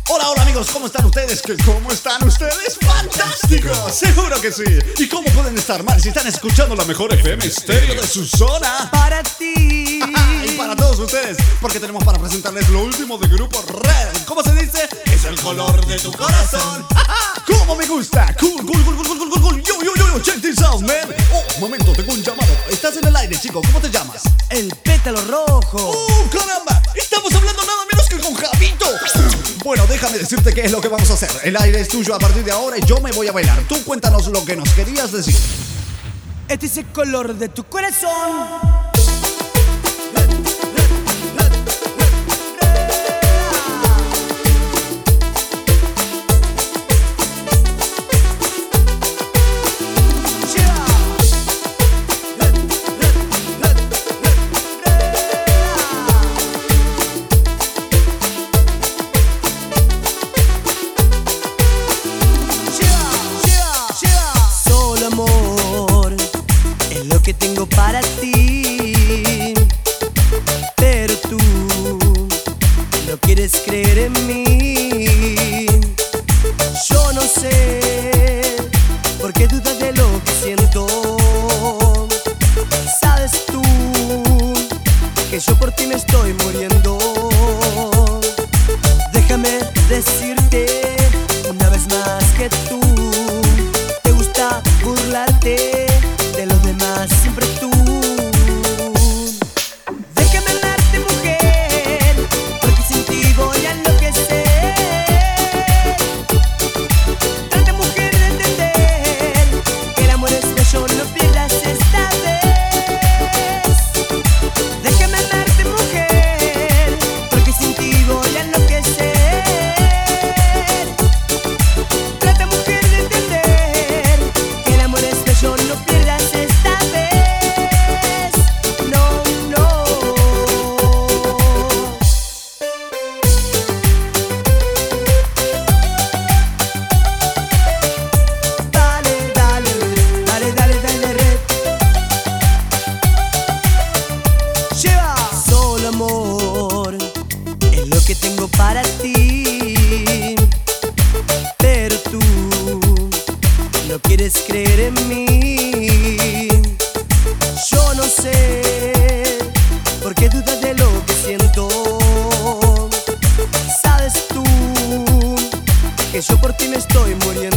Hola, hola amigos, ¿cómo están ustedes? ¿Cómo están ustedes? ¡Fantástico! Seguro que sí. ¿Y cómo pueden estar mal si están escuchando la mejor FM estéreo de su zona? Para ti Y para todos ustedes, porque tenemos para presentarles lo último de Grupo Red. ¿Cómo se dice? Es el color de tu corazón. ¡Cómo me gusta! Cool. Yo, check this out, man. Oh, momento, tengo un llamado. Estás en el aire, chico. ¿Cómo te llamas? el pétalo rojo. ¡Caramba! Estamos hablando nada menos que con Javito. Bueno, déjame decirte qué es lo que vamos a hacer. El aire es tuyo a partir de ahora y yo me voy a bailar. Tú cuéntanos lo que nos querías decir. Este es el color de tu corazón. Que tengo para ti, pero tú no quieres creer en mí. Yo no sé por qué dudas de lo que siento. Sabes tú que yo por ti me estoy muriendo. Déjame decirte una vez más que tú te gusta burlarte de los demás, siempre tú. Déjame amarte, mujer, porque sin ti voy a enloquecer. Trata, mujer, de entender que el amor es bello, no pierdas esta vez. Déjame amarte, mujer, porque sin ti voy a enloquecer. Trata, mujer, de entender que el amor es bello, no pierdas esta vez. No, no. Dale, dale, dale, dale, dale, red. Lleva. Solo amor es lo que tengo para ti, pero tú no quieres creer en mí. Yo no sé por qué dudas de lo que siento. Sabes tú que yo por ti me estoy muriendo.